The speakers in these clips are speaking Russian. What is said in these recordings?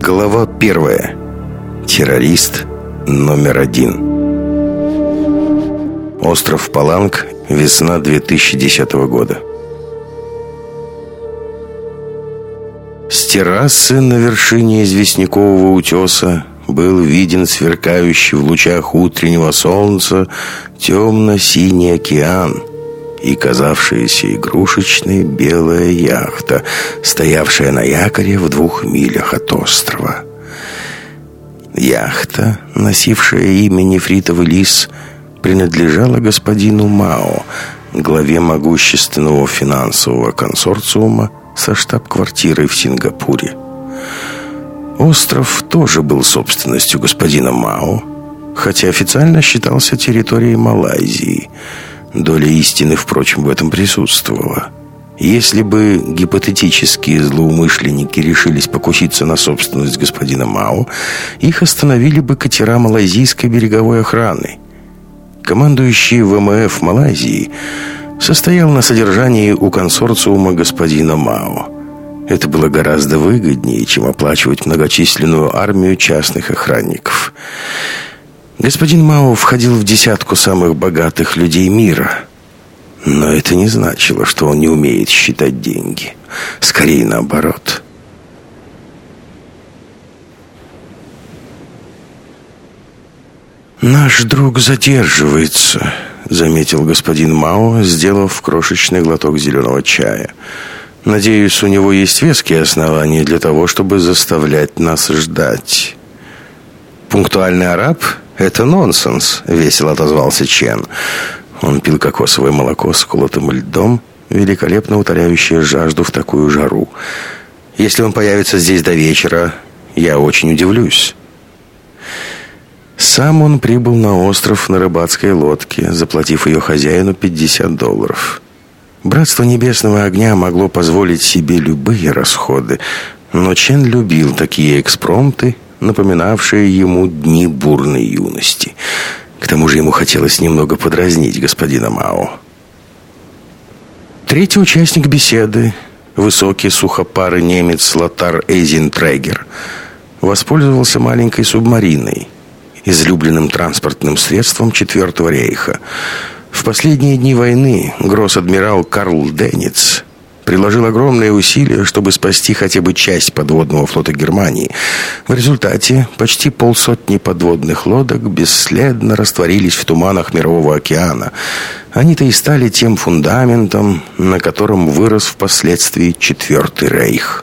Глава 1. Террорист номер 1. Остров Паланг. Весна 2010 года. С террасы на вершине известнякового утеса был виден сверкающий в лучах утреннего солнца темно-синий океан и казавшаяся игрушечной белая яхта, стоявшая на якоре в 2 милях от острова. Яхта, носившая имя Нефритовый лис, принадлежала господину Мао, главе могущественного финансового консорциума со штаб-квартирой в Сингапуре. Остров тоже был собственностью господина Мао, хотя официально считался территорией Малайзии. Доля истины, впрочем, в этом присутствовала. Если бы гипотетические злоумышленники решились покуситься на собственность господина Мао, их остановили бы катера малайзийской береговой охраны. Командующий ВМФ Малайзии состоял на содержании у консорциума господина Мао. Это было гораздо выгоднее, чем оплачивать многочисленную армию частных охранников. Господин Мао входил в 10 самых богатых людей мира. Но это не значило, что он не умеет считать деньги. Скорее наоборот. «Наш друг задерживается», — заметил господин Мао, сделав крошечный глоток зеленого чая. «Надеюсь, у него есть веские основания для того, чтобы заставлять нас ждать». «Пунктуальный араб? Это нонсенс», — весело отозвался Чен. Он пил кокосовое молоко с колотым льдом, великолепно утоляющее жажду в такую жару. «Если он появится здесь до вечера, я очень удивлюсь». Сам он прибыл на остров на рыбацкой лодке, заплатив ее хозяину $50. Братство Небесного Огня могло позволить себе любые расходы, но Чен любил такие экспромты, напоминавшие ему дни бурной юности. К тому же ему хотелось немного подразнить господина Мао. Третий участник беседы, высокий сухопарый немец Лотар Эйзентрегер, воспользовался маленькой субмариной, излюбленным транспортным средством Четвертого рейха. В последние дни войны гросс-адмирал Карл Денниц приложил огромные усилия, чтобы спасти хотя бы часть подводного флота Германии. В результате почти 150 подводных лодок бесследно растворились в туманах Мирового океана. Они-то и стали тем фундаментом, на котором вырос впоследствии Четвертый рейх.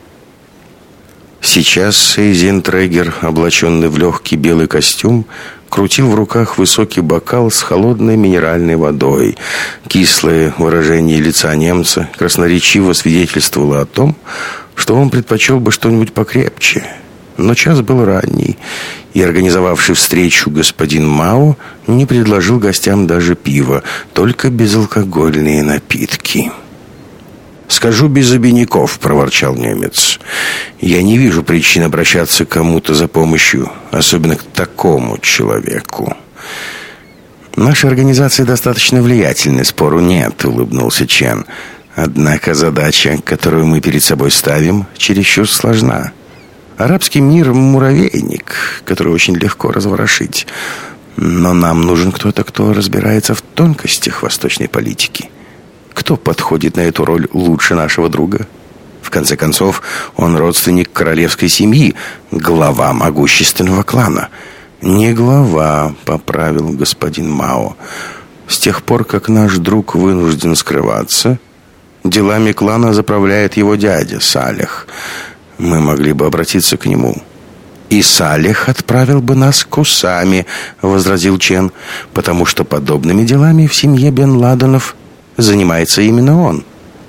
Сейчас Эйзентрегер, облаченный в легкий белый костюм, крутил в руках высокий бокал с холодной минеральной водой. Кислое выражение лица немца красноречиво свидетельствовало о том, что он предпочел бы что-нибудь покрепче. Но час был ранний, и организовавший встречу господин Мао не предложил гостям даже пива, только безалкогольные напитки. «Скажу без обиняков», — проворчал немец. «Я не вижу причин обращаться к кому-то за помощью, особенно к такому человеку». «Наша организация достаточно влиятельна, спору нет», — улыбнулся Чен. «Однако задача, которую мы перед собой ставим, чересчур сложна. Арабский мир — муравейник, который очень легко разворошить. Но нам нужен кто-то, кто разбирается в тонкостях восточной политики. Кто подходит на эту роль лучше нашего друга? В конце концов, он родственник королевской семьи, глава могущественного клана». «Не глава», — поправил господин Мао. «С тех пор, как наш друг вынужден скрываться, делами клана заправляет его дядя Салех. Мы могли бы обратиться к нему». «И Салех отправил бы нас к Усаме», — возразил Чен, «потому что подобными делами в семье Бен Ладенов занимается именно он».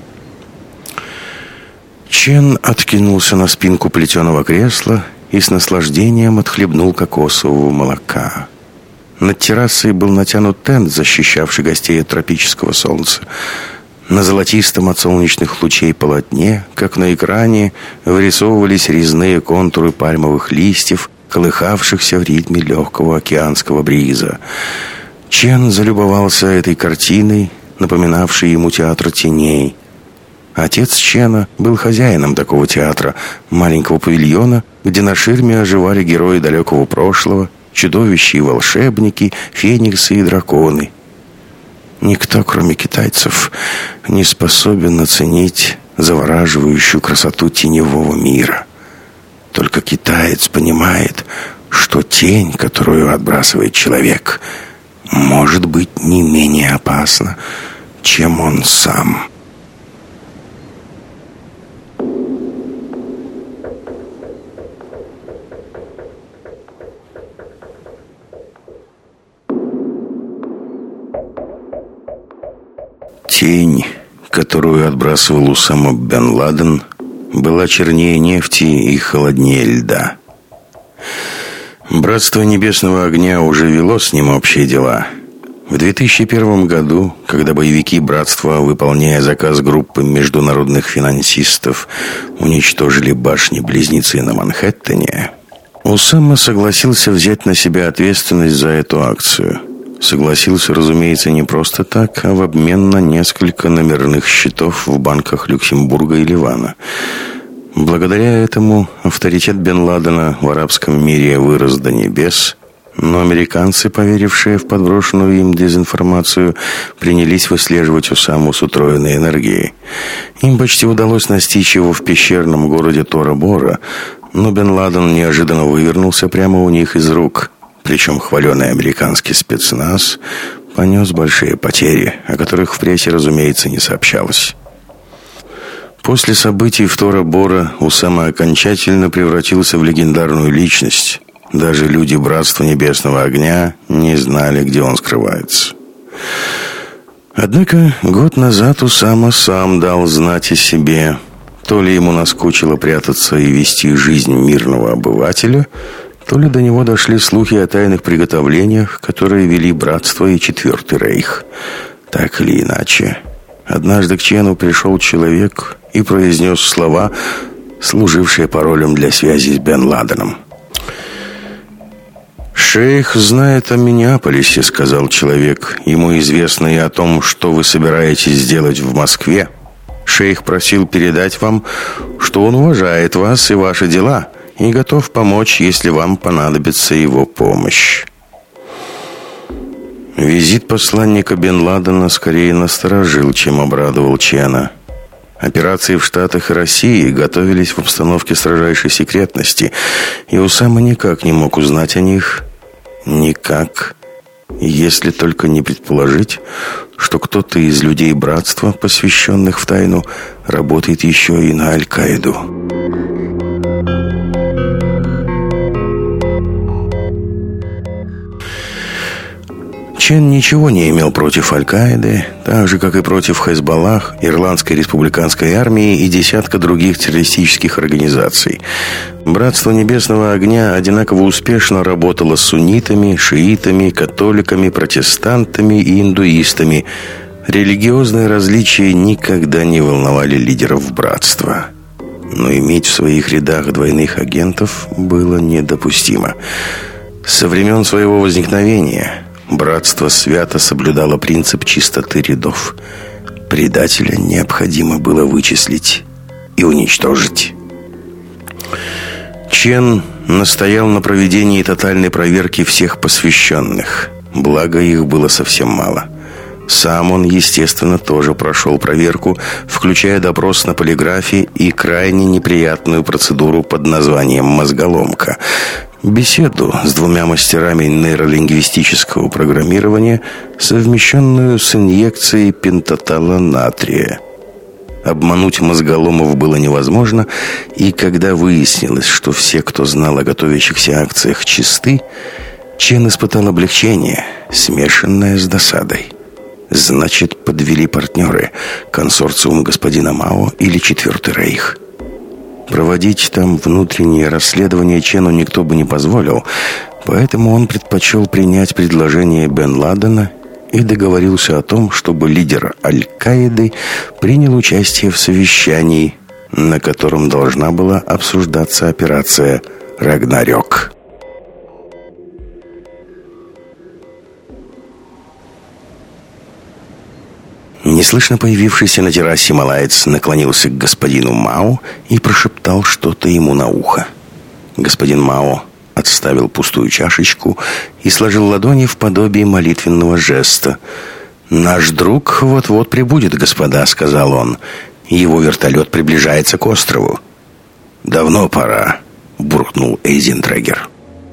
Чен откинулся на спинку плетеного кресла и с наслаждением отхлебнул кокосового молока. Над террасой был натянут тент, защищавший гостей от тропического солнца. На золотистом от солнечных лучей полотне, как на экране, вырисовывались резные контуры пальмовых листьев, колыхавшихся в ритме легкого океанского бриза. Чен залюбовался этой картиной, напоминавшей ему театр теней. Отец Чена был хозяином такого театра, маленького павильона, где на ширме оживали герои далекого прошлого, чудовища и волшебники, фениксы и драконы. Никто, кроме китайцев, не способен оценить завораживающую красоту теневого мира. Только китаец понимает, что тень, которую отбрасывает человек, может быть не менее опасна, чем он сам. Тень, которую отбрасывал Усама бен Ладен, была чернее нефти и холоднее льда. Братство Небесного Огня уже вело с ним общие дела. В 2001 году, когда боевики братства, выполняя заказ группы международных финансистов, уничтожили башни-близнецы на Манхэттене, Усама согласился взять на себя ответственность за эту акцию. Согласился, разумеется, не просто так, а в обмен на несколько номерных счетов в банках Люксембурга и Ливана. Благодаря этому авторитет бен Ладена в арабском мире вырос до небес, но американцы, поверившие в подброшенную им дезинформацию, принялись выслеживать Усаму с утроенной энергией. Им почти удалось настичь его в пещерном городе Тора-Бора, но бен Ладен неожиданно вывернулся прямо у них из рук. Причем хваленый американский спецназ понес большие потери, о которых в прессе, разумеется, не сообщалось. После событий в Тора-Бора Усама окончательно превратился в легендарную личность. Даже люди Братства Небесного Огня не знали, где он скрывается. Однако год назад Усама сам дал знать о себе. То ли ему наскучило прятаться и вести жизнь мирного обывателя, то ли до него дошли слухи о тайных приготовлениях, которые вели Братство и Четвертый Рейх. Так или иначе, однажды к Чену пришел человек и произнес слова, служившие паролем для связи с бен Ладеном. «Шейх знает о Миннеаполисе», — сказал человек. «Ему известно и о том, что вы собираетесь сделать в Москве. Шейх просил передать вам, что он уважает вас и ваши дела и готов помочь, если вам понадобится его помощь». Визит посланника бен Ладена скорее насторожил, чем обрадовал Чена. Операции в Штатах и России готовились в обстановке строжайшей секретности, и Усама никак не мог узнать о них. Никак, если только не предположить, что кто-то из людей братства, посвященных в тайну, работает еще и на Аль-Каиду. Чен ничего не имел против Аль-Каиды, так же, как и против Хезболлах, Ирландской республиканской армии и десятка других террористических организаций. Братство Небесного Огня одинаково успешно работало с суннитами, шиитами, католиками, протестантами и индуистами. Религиозные различия никогда не волновали лидеров братства. Но иметь в своих рядах двойных агентов было недопустимо. Со времен своего возникновения братство свято соблюдало принцип чистоты рядов. Предателя необходимо было вычислить и уничтожить. Чен настоял на проведении тотальной проверки всех посвященных, благо их было совсем мало. Сам он, естественно, тоже прошел проверку, включая допрос на полиграфе и крайне неприятную процедуру под названием «мозголомка». Беседу с двумя мастерами нейролингвистического программирования, совмещенную с инъекцией пентатала натрия. Обмануть мозголомов было невозможно, и когда выяснилось, что все, кто знал о готовящихся акциях, чисты, Чен испытал облегчение, смешанное с досадой. Значит, подвели партнеры, консорциум господина Мао или Четвертый Рейх. Проводить там внутреннее расследование Чену никто бы не позволил, поэтому он предпочел принять предложение бен Ладена и договорился о том, чтобы лидер Аль-Каиды принял участие в совещании, на котором должна была обсуждаться операция «Рагнарёк». Неслышно появившийся на террасе малаец наклонился к господину Мао и прошептал что-то ему на ухо. Господин Мао отставил пустую чашечку и сложил ладони в подобие молитвенного жеста. «Наш друг вот-вот прибудет, господа», — сказал он. «Его вертолет приближается к острову». «Давно пора», — буркнул Эйзентрегер.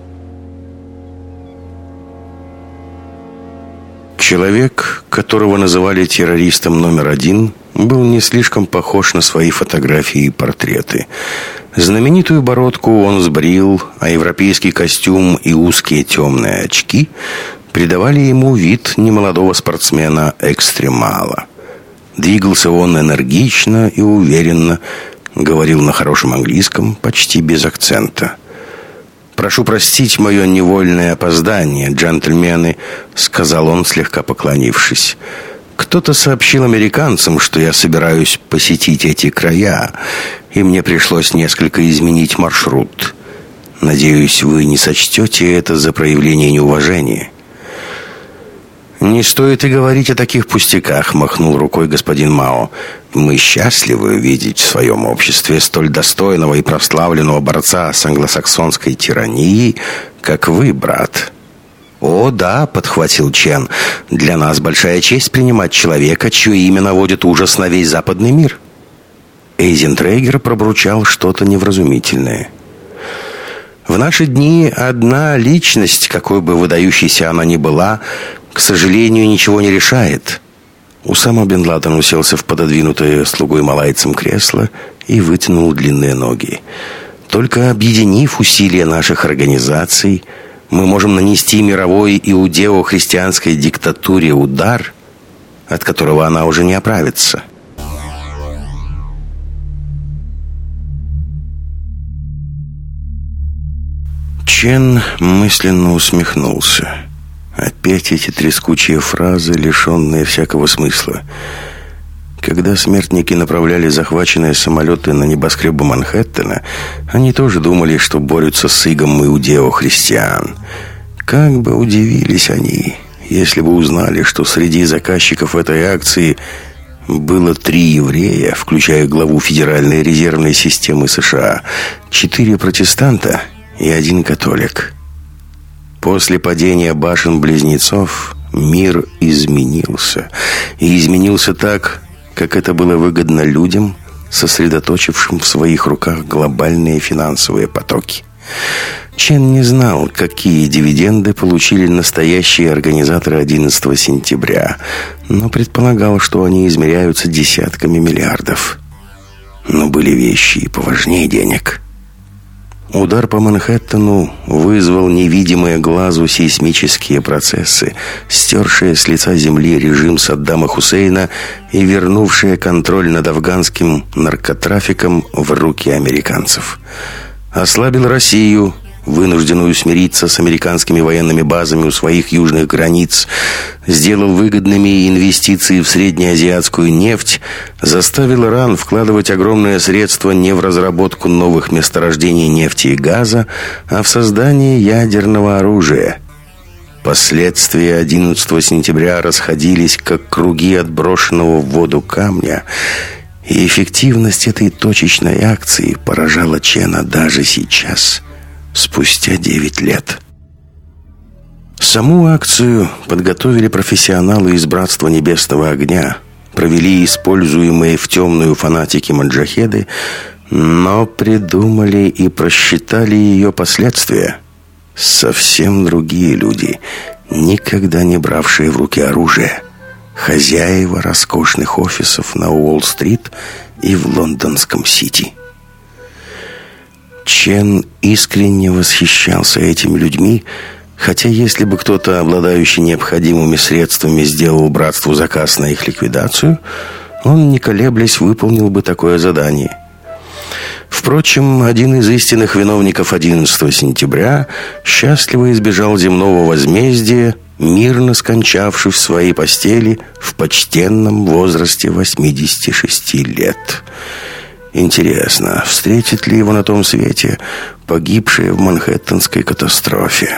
Человек, которого называли террористом номер 1, был не слишком похож на свои фотографии и портреты. Знаменитую бородку он сбрил, а европейский костюм и узкие темные очки придавали ему вид немолодого спортсмена-экстремала. Двигался он энергично и уверенно, говорил на хорошем английском, почти без акцента. «Прошу простить мое невольное опоздание, джентльмены», — сказал он, слегка поклонившись. «Кто-то сообщил американцам, что я собираюсь посетить эти края, и мне пришлось несколько изменить маршрут. Надеюсь, вы не сочтете это за проявление неуважения». «Не стоит и говорить о таких пустяках», — махнул рукой господин Мао. «Мы счастливы видеть в своем обществе столь достойного и прославленного борца с англосаксонской тиранией, как вы, брат». «О, да», — подхватил Чен, — «для нас большая честь принимать человека, чье имя наводит ужас на весь западный мир». Эйзентрегер пробурчал что-то невразумительное. «В наши дни одна личность, какой бы выдающейся она ни была, к сожалению, ничего не решает». Усама бен Ладен уселся в пододвинутое слугой малайцем кресло и вытянул длинные ноги. «Только объединив усилия наших организаций, мы можем нанести мировой иудео-христианской диктатуре удар, от которого она уже не оправится». Чен мысленно усмехнулся. Опять эти трескучие фразы, лишенные всякого смысла. Когда смертники направляли захваченные самолеты на небоскребы Манхэттена, они тоже думали, что борются с игом иудео-христиан. Как бы удивились они, если бы узнали, что среди заказчиков этой акции было 3 еврея, включая главу Федеральной резервной системы США, 4 протестанта и 1 католик. После падения башен-близнецов мир изменился. И изменился так, как это было выгодно людям, сосредоточившим в своих руках глобальные финансовые потоки. Чен не знал, какие дивиденды получили настоящие организаторы 11 сентября, но предполагал, что они измеряются десятками миллиардов. Но были вещи и поважнее денег. Удар по Манхэттену вызвал невидимые глазу сейсмические процессы, стершие с лица земли режим Саддама Хусейна и вернувшие контроль над афганским наркотрафиком в руки американцев. Ослабил Россию, вынужденную смириться с американскими военными базами у своих южных границ, сделал выгодными инвестиции в среднеазиатскую нефть, заставил Иран вкладывать огромные средства не в разработку новых месторождений нефти и газа, а в создание ядерного оружия. Последствия 11 сентября расходились, как круги от брошенного в воду камня, и эффективность этой точечной акции поражала Чена даже сейчас, спустя 9 лет. Саму акцию подготовили профессионалы из Братства Небесного Огня, провели используемые в темную фанатики маджахеды, но придумали и просчитали ее последствия совсем другие люди, никогда не бравшие в руки оружие, хозяева роскошных офисов на Уолл-стрит и в лондонском Сити. Чен искренне восхищался этими людьми, хотя если бы кто-то, обладающий необходимыми средствами, сделал братству заказ на их ликвидацию, он, не колеблясь, выполнил бы такое задание. Впрочем, один из истинных виновников 11 сентября счастливо избежал земного возмездия, мирно скончавшись в своей постели в почтенном возрасте 86 лет. Интересно, встретит ли его на том свете погибшие в Манхэттенской катастрофе?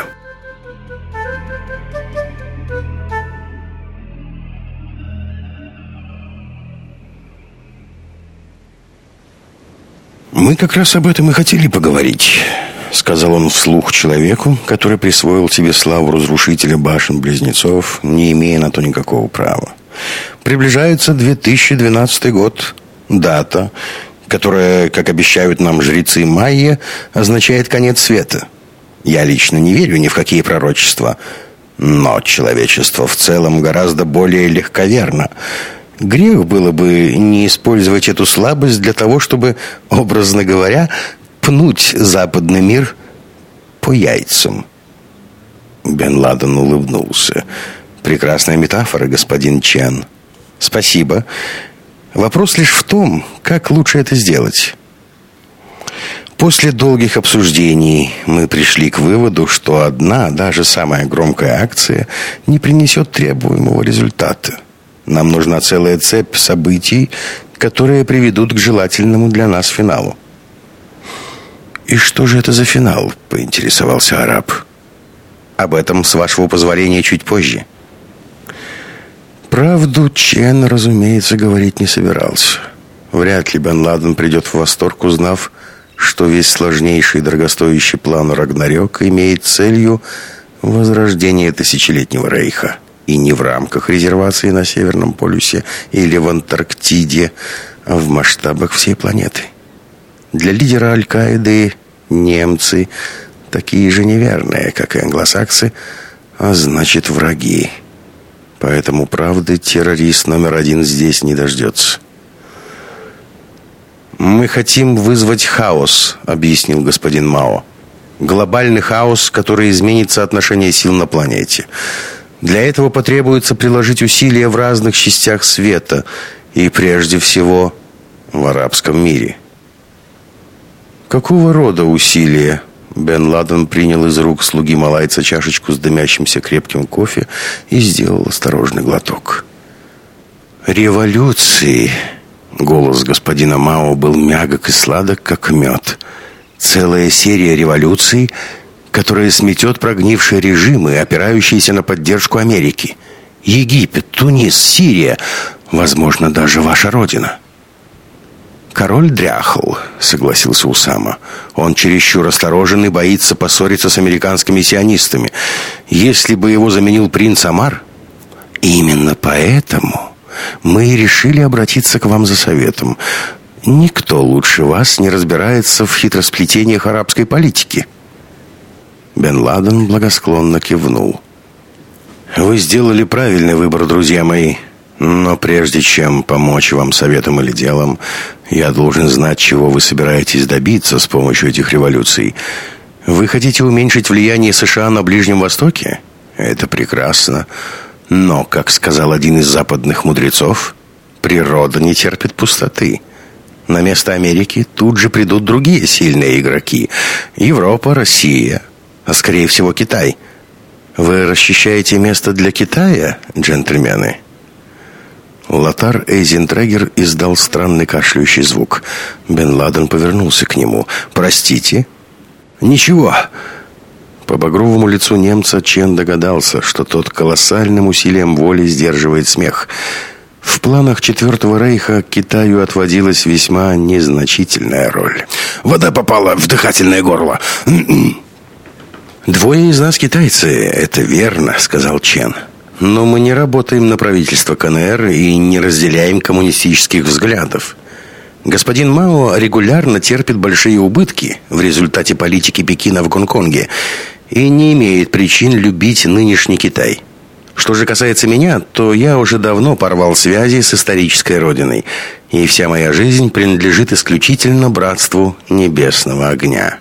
«Мы как раз об этом и хотели поговорить», — сказал он вслух человеку, который присвоил себе славу разрушителя башен-близнецов, не имея на то никакого права. «Приближается 2012 год, дата, которая, как обещают нам жрецы майя, означает конец света. Я лично не верю ни в какие пророчества, но человечество в целом гораздо более легковерно. Грех было бы не использовать эту слабость для того, чтобы, образно говоря, пнуть западный мир по яйцам». Бен Ладен улыбнулся. «Прекрасная метафора, господин Чен. Спасибо. Вопрос лишь в том, как лучше это сделать». После долгих обсуждений мы пришли к выводу, что одна, даже самая громкая акция не принесет требуемого результата. Нам нужна целая цепь событий, которые приведут к желательному для нас финалу. «И что же это за финал?» — поинтересовался араб. «Об этом, с вашего позволения, чуть позже». Правду Чен, разумеется, говорить не собирался. Вряд ли Бен Ладен придет в восторг, узнав, что весь сложнейший и дорогостоящий план Рагнарёк имеет целью возрождение тысячелетнего рейха. И не в рамках резервации на Северном полюсе или в Антарктиде, а в масштабах всей планеты. Для лидера Аль-Каиды немцы такие же неверные, как и англосаксы, а значит враги. Поэтому правды террорист номер один здесь не дождется. «Мы хотим вызвать хаос», — объяснил господин Мао. «Глобальный хаос, который изменит соотношение сил на планете. Для этого потребуется приложить усилия в разных частях света, и прежде всего в арабском мире». «Какого рода усилия?» Бен Ладен принял из рук слуги малайца чашечку с дымящимся крепким кофе и сделал осторожный глоток. «Революции!» Голос господина Мао был мягок и сладок, как мед. «Целая серия революций, которая сметет прогнившие режимы, опирающиеся на поддержку Америки. Египет, Тунис, Сирия, возможно, даже ваша родина». «Король дряхл», — согласился Усама. «Он чересчур осторожен и боится поссориться с американскими сионистами. Если бы его заменил принц Амар...» «Именно поэтому мы и решили обратиться к вам за советом. Никто лучше вас не разбирается в хитросплетениях арабской политики». Бен Ладен благосклонно кивнул. «Вы сделали правильный выбор, друзья мои. Но прежде чем помочь вам советом или делом, я должен знать, чего вы собираетесь добиться с помощью этих революций. Вы хотите уменьшить влияние США на Ближнем Востоке? Это прекрасно. Но, как сказал один из западных мудрецов, природа не терпит пустоты. На место Америки тут же придут другие сильные игроки. Европа, Россия, а скорее всего Китай. Вы расчищаете место для Китая, джентльмены?» Лотар Эйзентрегер издал странный кашляющий звук. Бен Ладен повернулся к нему. «Простите?» «Ничего». По багровому лицу немца Чен догадался, что тот колоссальным усилием воли сдерживает смех. В планах Четвертого Рейха Китаю отводилась весьма незначительная роль. «Вода попала в дыхательное горло». «Двое из нас китайцы, это верно», — сказал Чен. «Но мы не работаем на правительство КНР и не разделяем коммунистических взглядов. Господин Мао регулярно терпит большие убытки в результате политики Пекина в Гонконге и не имеет причин любить нынешний Китай. Что же касается меня, то я уже давно порвал связи с исторической родиной, и вся моя жизнь принадлежит исключительно братству небесного огня».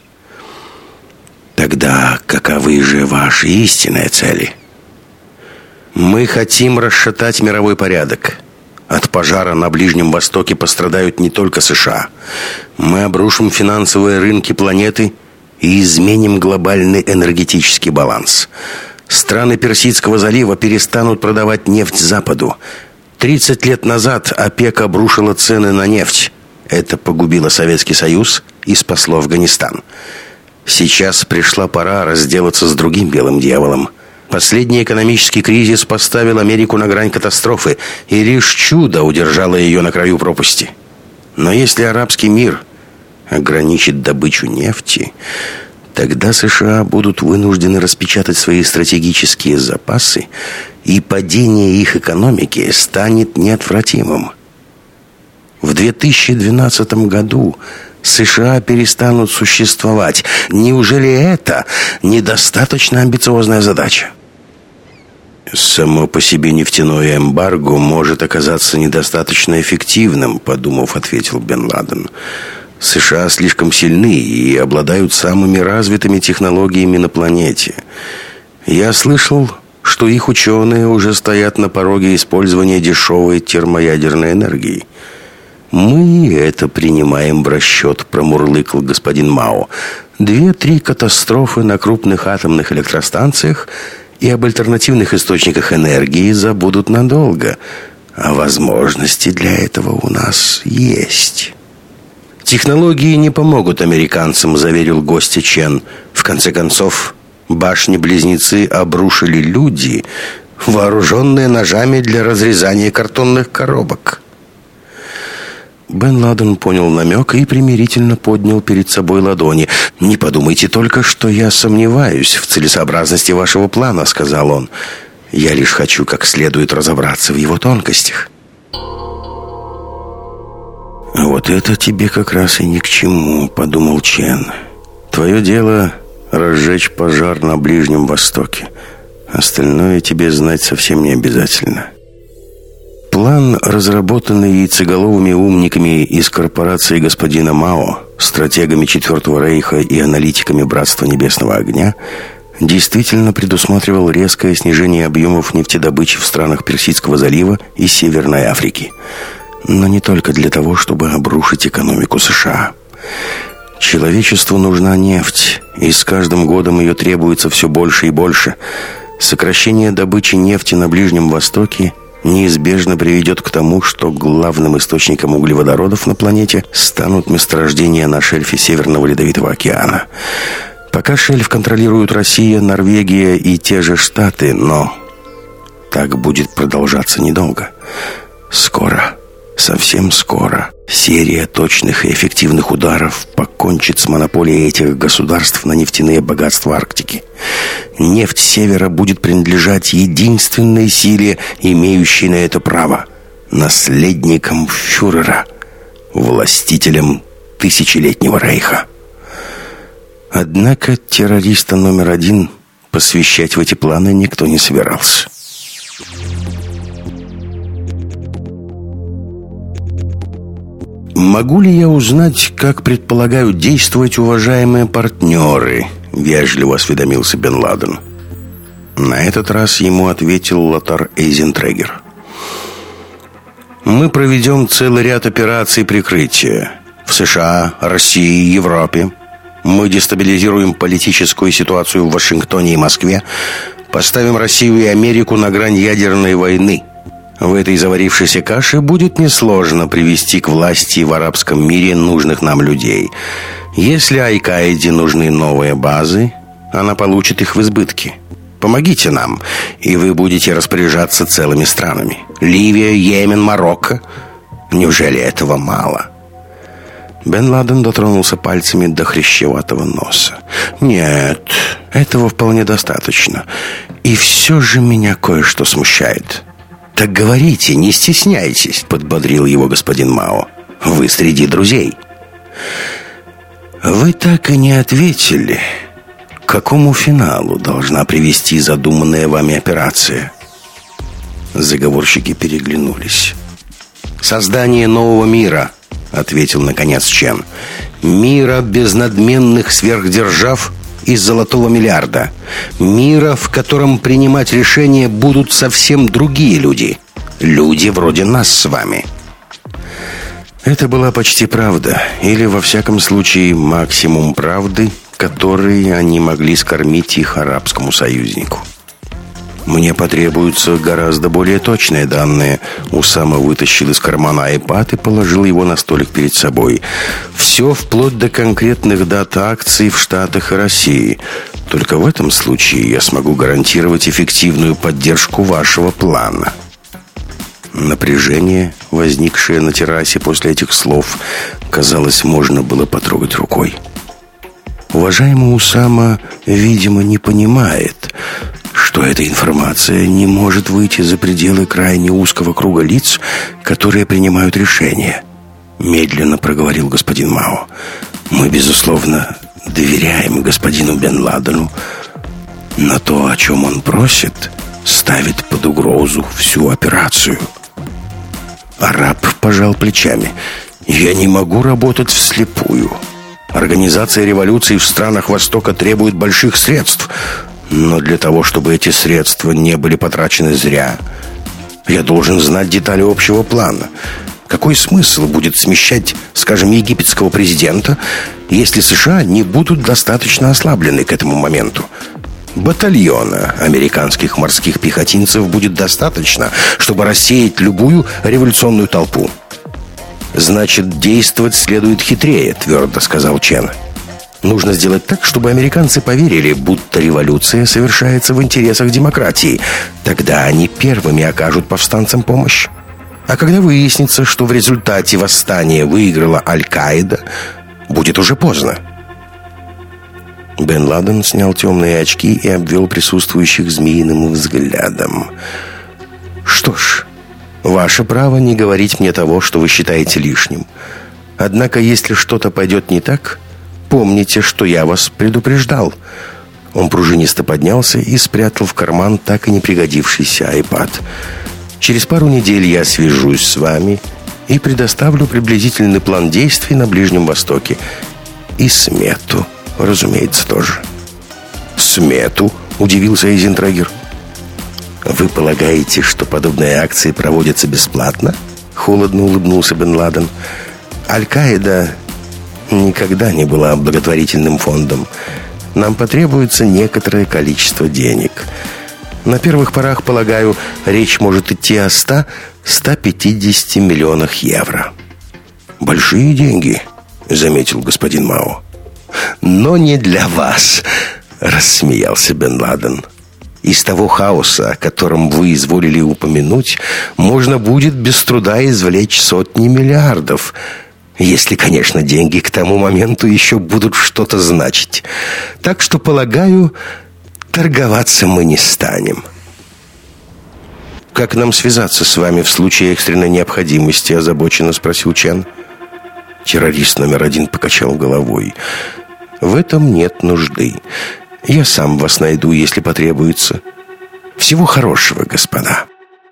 «Тогда каковы же ваши истинные цели?» «Мы хотим расшатать мировой порядок. От пожара на Ближнем Востоке пострадают не только США. Мы обрушим финансовые рынки планеты и изменим глобальный энергетический баланс. Страны Персидского залива перестанут продавать нефть Западу. 30 лет назад ОПЕК обрушила цены на нефть. Это погубило Советский Союз и спасло Афганистан. Сейчас пришла пора разделаться с другим белым дьяволом. Последний экономический кризис поставил Америку на грань катастрофы, и лишь чудо удержало ее на краю пропасти. Но если арабский мир ограничит добычу нефти, тогда США будут вынуждены распечатать свои стратегические запасы, и падение их экономики станет неотвратимым. В 2012 году США перестанут существовать. Неужели это недостаточно амбициозная задача? «Само по себе нефтяное эмбарго может оказаться недостаточно эффективным», подумав, ответил Бен Ладен. «США слишком сильны и обладают самыми развитыми технологиями на планете. Я слышал, что их ученые уже стоят на пороге использования дешевой термоядерной энергии». «Мы это принимаем в расчет», — промурлыкал господин Мао. 2-3 катастрофы на крупных атомных электростанциях и об альтернативных источниках энергии забудут надолго, а возможности для этого у нас есть». «Технологии не помогут американцам», — заверил гостя Чен. «В конце концов, башни-близнецы обрушили люди, вооруженные ножами для разрезания картонных коробок». Бен Ладен понял намек и примирительно поднял перед собой ладони. «Не подумайте только, что я сомневаюсь в целесообразности вашего плана», — сказал он. «Я лишь хочу как следует разобраться в его тонкостях». «Вот это тебе как раз и ни к чему», — подумал Чен. «Твое дело — разжечь пожар на Ближнем Востоке. Остальное тебе знать совсем не обязательно». План, разработанный яйцеголовыми умниками из корпорации господина Мао, стратегами Четвертого Рейха и аналитиками Братства Небесного Огня, действительно предусматривал резкое снижение объемов нефтедобычи в странах Персидского залива и Северной Африки. Но не только для того, чтобы обрушить экономику США. Человечеству нужна нефть, и с каждым годом ее требуется все больше и больше. Сокращение добычи нефти на Ближнем Востоке неизбежно приведет к тому, что главным источником углеводородов на планете станут месторождения на шельфе Северного Ледовитого океана. Пока шельф контролируют Россия, Норвегия и те же Штаты, но так будет продолжаться недолго. Скоро, совсем скоро, серия точных и эффективных ударов покончит с монополией этих государств на нефтяные богатства Арктики. Нефть Севера будет принадлежать единственной силе, имеющей на это право — наследникам фюрера, властителям Тысячелетнего Рейха. Однако террориста номер 1 посвящать в эти планы никто не собирался. «Могу ли я узнать, как предполагают действовать уважаемые партнеры?» — вежливо осведомился Бен Ладен. На этот раз ему ответил Лотар Эйзентрегер. «Мы проведем целый ряд операций прикрытия в США, России, Европе. Мы дестабилизируем политическую ситуацию в Вашингтоне и Москве, поставим Россию и Америку на грань ядерной войны. В этой заварившейся каше будет несложно привести к власти в арабском мире нужных нам людей. Если Аль-Каиде нужны новые базы, она получит их в избытке. Помогите нам, и вы будете распоряжаться целыми странами. Ливия, Йемен, Марокко. Неужели этого мало?» Бен Ладен дотронулся пальцами до хрящеватого носа. «Нет, этого вполне достаточно. И все же меня кое-что смущает». «Так говорите, не стесняйтесь», — подбодрил его господин Мао. «Вы среди друзей». «Вы так и не ответили, к какому финалу должна привести задуманная вами операция?» Заговорщики переглянулись. «Создание нового мира», — ответил наконец Чен. «Мира без надменных сверхдержав из золотого миллиарда. Мира, в котором принимать решения будут совсем другие люди. Люди вроде нас с вами». Это была почти правда, или, во всяком случае, максимум правды, который они могли скормить их арабскому союзнику. «Мне потребуются гораздо более точные данные». Усама вытащил из кармана iPad и положил его на столик перед собой. «Все вплоть до конкретных дат акций в Штатах и России. Только в этом случае я смогу гарантировать эффективную поддержку вашего плана». Напряжение, возникшее на террасе после этих слов, казалось, можно было потрогать рукой. Уважаемый Усама, видимо, не понимает, что эта информация не может выйти за пределы крайне узкого круга лиц, которые принимают решения. Медленно проговорил господин Мао. Мы, безусловно, доверяем господину Бен Ладену, но то, о чем он просит, ставит под угрозу всю операцию. Араб пожал плечами. Я не могу работать вслепую. Организация революции в странах Востока требует больших средств, но для того, чтобы эти средства не были потрачены зря, я должен знать детали общего плана. Какой смысл будет смещать, скажем, египетского президента, если США не будут достаточно ослаблены к этому моменту? Батальона американских морских пехотинцев будет достаточно, чтобы рассеять любую революционную толпу. Значит, действовать следует хитрее, твердо сказал Чен. Нужно сделать так, чтобы американцы поверили, будто революция совершается в интересах демократии. Тогда они первыми окажут повстанцам помощь. А когда выяснится, что в результате восстания выиграла Аль-Каида, будет уже поздно. Бен Ладен снял темные очки и обвел присутствующих змеиным взглядом. Что ж, ваше право не говорить мне того, что вы считаете лишним. Однако, если что-то пойдет не так, помните, что я вас предупреждал. Он пружинисто поднялся и спрятал в карман так и не пригодившийся iPad. Через пару недель я свяжусь с вами и предоставлю приблизительный план действий на Ближнем Востоке. И смету, разумеется, тоже. Смету? Удивился Эйзентрегер. Вы полагаете, что подобные акции проводятся бесплатно? Холодно улыбнулся Бен Ладен. Аль-Каида никогда не была благотворительным фондом. Нам потребуется некоторое количество денег. На первых порах, полагаю, речь может идти о 100-150 миллионах евро. Большие деньги, заметил господин Мао. Но не для вас, рассмеялся Бен Ладен. Из того хаоса, о котором вы изволили упомянуть, можно будет без труда извлечь сотни миллиардов, если, конечно, деньги к тому моменту еще будут что-то значить. Так что, полагаю, торговаться мы не станем. «Как нам связаться с вами в случае экстренной необходимости?» – озабоченно спросил Чен. Террорист номер 1 покачал головой. «В этом нет нужды. Я сам вас найду, если потребуется. Всего хорошего, господа».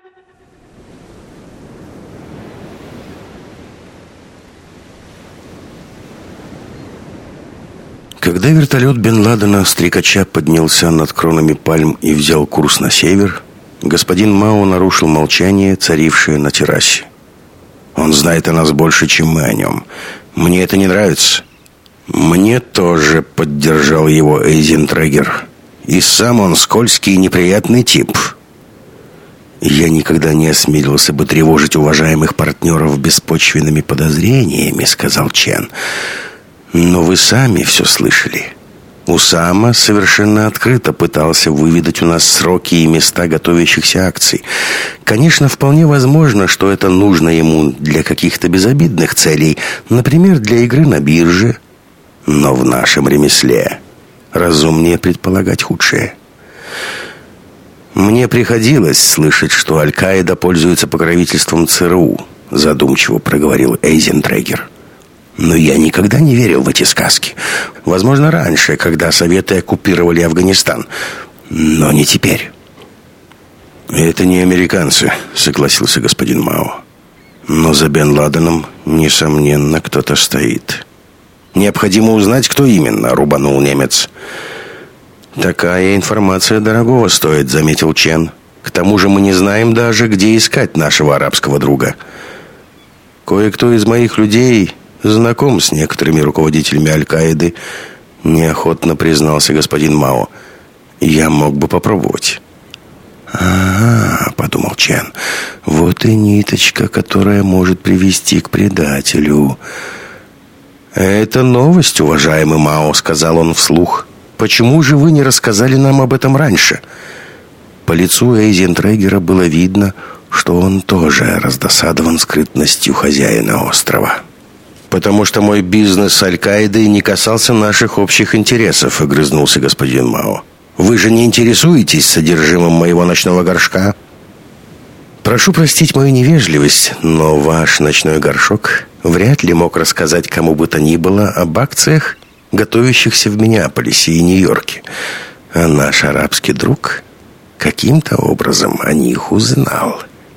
Когда вертолет Бен Ладена стрекача поднялся над кронами пальм и взял курс на север, господин Мао нарушил молчание, царившее на террасе. «Он знает о нас больше, чем мы о нем. Мне это не нравится». «Мне тоже», — поддержал его Эйзентрегер. «И сам он скользкий и неприятный тип». «Я никогда не осмелился бы тревожить уважаемых партнеров беспочвенными подозрениями», — сказал Чен. «Но вы сами все слышали. Усама совершенно открыто пытался выведать у нас сроки и места готовящихся акций. Конечно, вполне возможно, что это нужно ему для каких-то безобидных целей, например, для игры на бирже. Но в нашем ремесле разумнее предполагать худшее». «Мне приходилось слышать, что Аль-Каида пользуется покровительством ЦРУ», задумчиво проговорил Эйзентрегер. «Но я никогда не верил в эти сказки. Возможно, раньше, когда Советы оккупировали Афганистан. Но не теперь». «Это не американцы», согласился господин Мао. «Но за Бен Ладеном, несомненно, кто-то стоит». «Необходимо узнать, кто именно», рубанул немец. «Такая информация дорогого стоит», заметил Чен. «К тому же мы не знаем даже, где искать нашего арабского друга. Кое-кто из моих людей знаком с некоторыми руководителями Аль-Каиды», неохотно признался господин Мао. «Я мог бы попробовать». «Ага», подумал Чен, «вот и ниточка, которая может привести к предателю». «Это новость, уважаемый Мао», сказал он вслух. «Почему же вы не рассказали нам об этом раньше?» По лицу Эйзентрегера было видно, что он тоже раздосадован скрытностью хозяина острова. «Потому что мой бизнес с Аль-Каидой не касался наших общих интересов», — огрызнулся господин Мао. «Вы же не интересуетесь содержимым моего ночного горшка?» «Прошу простить мою невежливость, но ваш ночной горшок вряд ли мог рассказать кому бы то ни было об акциях, готовящихся в Миннеаполисе и Нью-Йорке. А наш арабский друг каким-то образом о них узнал».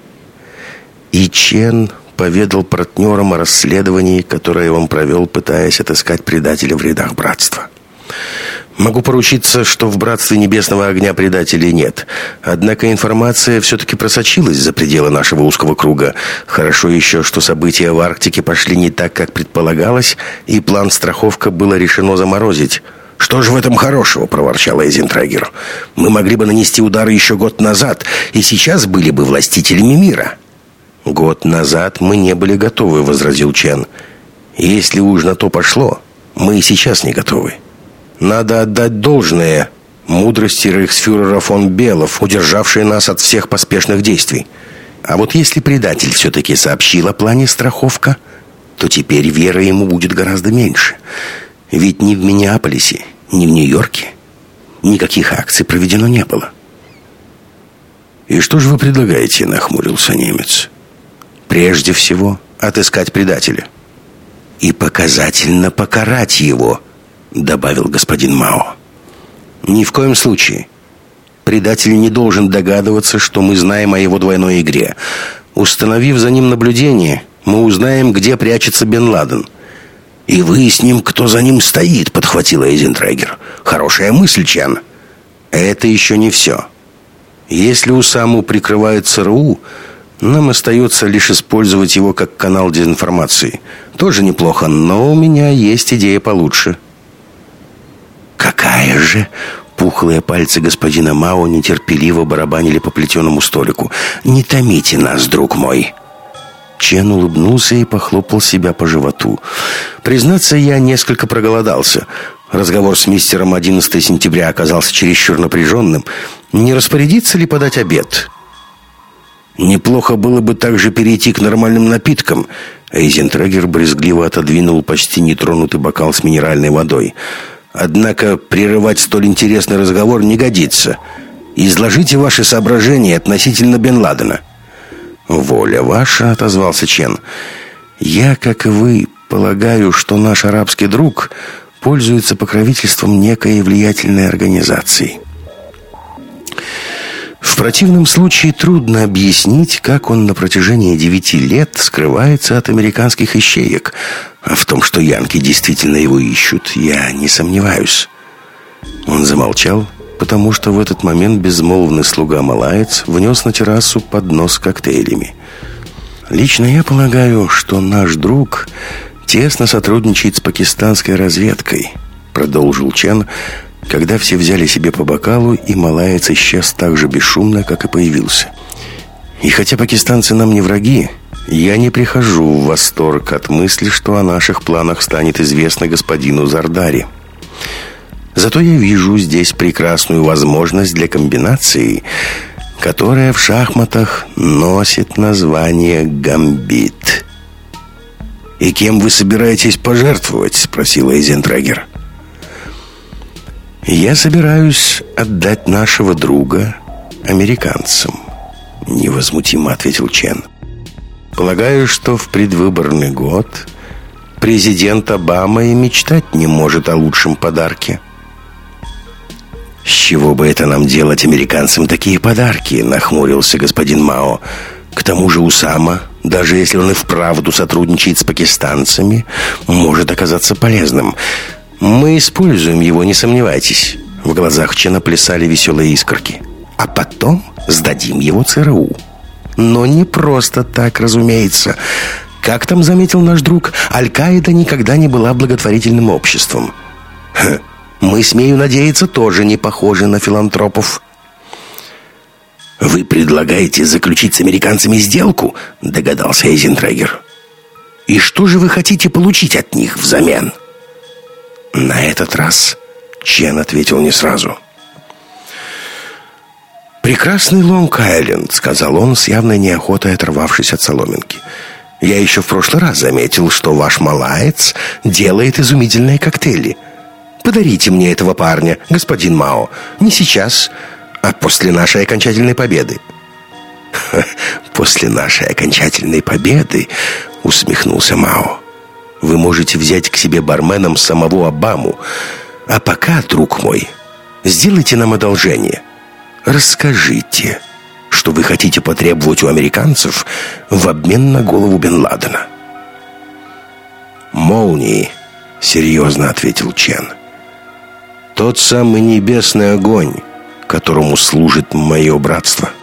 И Чен поведал партнерам о расследовании, которое он провел, пытаясь отыскать предателя в рядах братства. Могу поручиться, что в братстве Небесного Огня предателей нет. Однако информация все-таки просочилась за пределы нашего узкого круга. Хорошо еще, что события в Арктике пошли не так, как предполагалось, и план страховка было решено заморозить. «Что же в этом хорошего?» – проворчал Эйзентрегер. «Мы могли бы нанести удары еще год назад, и сейчас были бы властителями мира». «Год назад мы не были готовы», – возразил Чен. «Если уж на то пошло, мы и сейчас не готовы. Надо отдать должное мудрости рейхсфюрера фон Белов, удержавшей нас от всех поспешных действий. А вот если предатель все-таки сообщил о плане страховка, то теперь вера ему будет гораздо меньше. Ведь ни в Миннеаполисе, ни в Нью-Йорке никаких акций проведено не было». «И что же вы предлагаете?» – нахмурился немец. «Прежде всего, отыскать предателя. И показательно покарать его», — добавил господин Мао. «Ни в коем случае. Предатель не должен догадываться, что мы знаем о его двойной игре. Установив за ним наблюдение, мы узнаем, где прячется Бен Ладен». «И выясним, кто за ним стоит», — подхватил Эйзентрегер. «Хорошая мысль, Чен». «Это еще не все. Если Усаму прикрывает ЦРУ, нам остается лишь использовать его как канал дезинформации. Тоже неплохо, но у меня есть идея получше». «Какая же?» Пухлые пальцы господина Мао нетерпеливо барабанили по плетеному столику. «Не томите нас, друг мой». Чен улыбнулся и похлопал себя по животу. «Признаться, я несколько проголодался. Разговор с мистером 11 сентября оказался чересчур напряженным. Не распорядиться ли подать обед?» «Неплохо было бы также перейти к нормальным напиткам». Эйзентрегер брезгливо отодвинул почти нетронутый бокал с минеральной водой. «Однако прерывать столь интересный разговор не годится. Изложите ваши соображения относительно Бен Ладена». «Воля ваша», — отозвался Чен. «Я, как и вы, полагаю, что наш арабский друг пользуется покровительством некой влиятельной организации. В противном случае трудно объяснить, как он на протяжении 9 лет скрывается от американских ищеек. А в том, что янки действительно его ищут, я не сомневаюсь». Он замолчал, потому что в этот момент безмолвный слуга-малаец внес на террасу поднос с коктейлями. «Лично я полагаю, что наш друг тесно сотрудничает с пакистанской разведкой», продолжил Чен, когда все взяли себе по бокалу, и малаец исчез так же бесшумно, как и появился. «И хотя пакистанцы нам не враги, я не прихожу в восторг от мысли, что о наших планах станет известно господину Зардари. Зато я вижу здесь прекрасную возможность для комбинации, которая в шахматах носит название «Гамбит». «И кем вы собираетесь пожертвовать?» — спросил Эйзентрегер. «Я собираюсь отдать нашего друга американцам», — невозмутимо ответил Чен. «Полагаю, что в предвыборный год президент Обама и мечтать не может о лучшем подарке». «С чего бы это нам делать американцам такие подарки?» — нахмурился господин Мао. «К тому же Усама, даже если он и вправду сотрудничает с пакистанцами, может оказаться полезным. Мы используем его, не сомневайтесь». В глазах Чена плясали веселые искорки. «А потом сдадим его ЦРУ. Но не просто так, разумеется. Как там заметил наш друг, Аль-Каида никогда не была благотворительным обществом. Мы, смею надеяться, тоже не похожи на филантропов». «Вы предлагаете заключить с американцами сделку?» — догадался Эйзентрегер. «И что же вы хотите получить от них взамен?» На этот раз Чен ответил не сразу. «Прекрасный Лонг-Айленд», — сказал он с явной неохотой, оторвавшись от соломинки. «Я еще в прошлый раз заметил, что ваш малаец делает изумительные коктейли. Подарите мне этого парня, господин Мао. Не сейчас, а после нашей окончательной победы». «После нашей окончательной победы», — усмехнулся Мао, «вы можете взять к себе барменом самого Обаму. А пока, друг мой, сделайте нам одолжение. Расскажите, что вы хотите потребовать у американцев в обмен на голову Бен Ладена». «Молнии», — серьезно ответил Чен. «Тот самый небесный огонь, которому служит мое братство».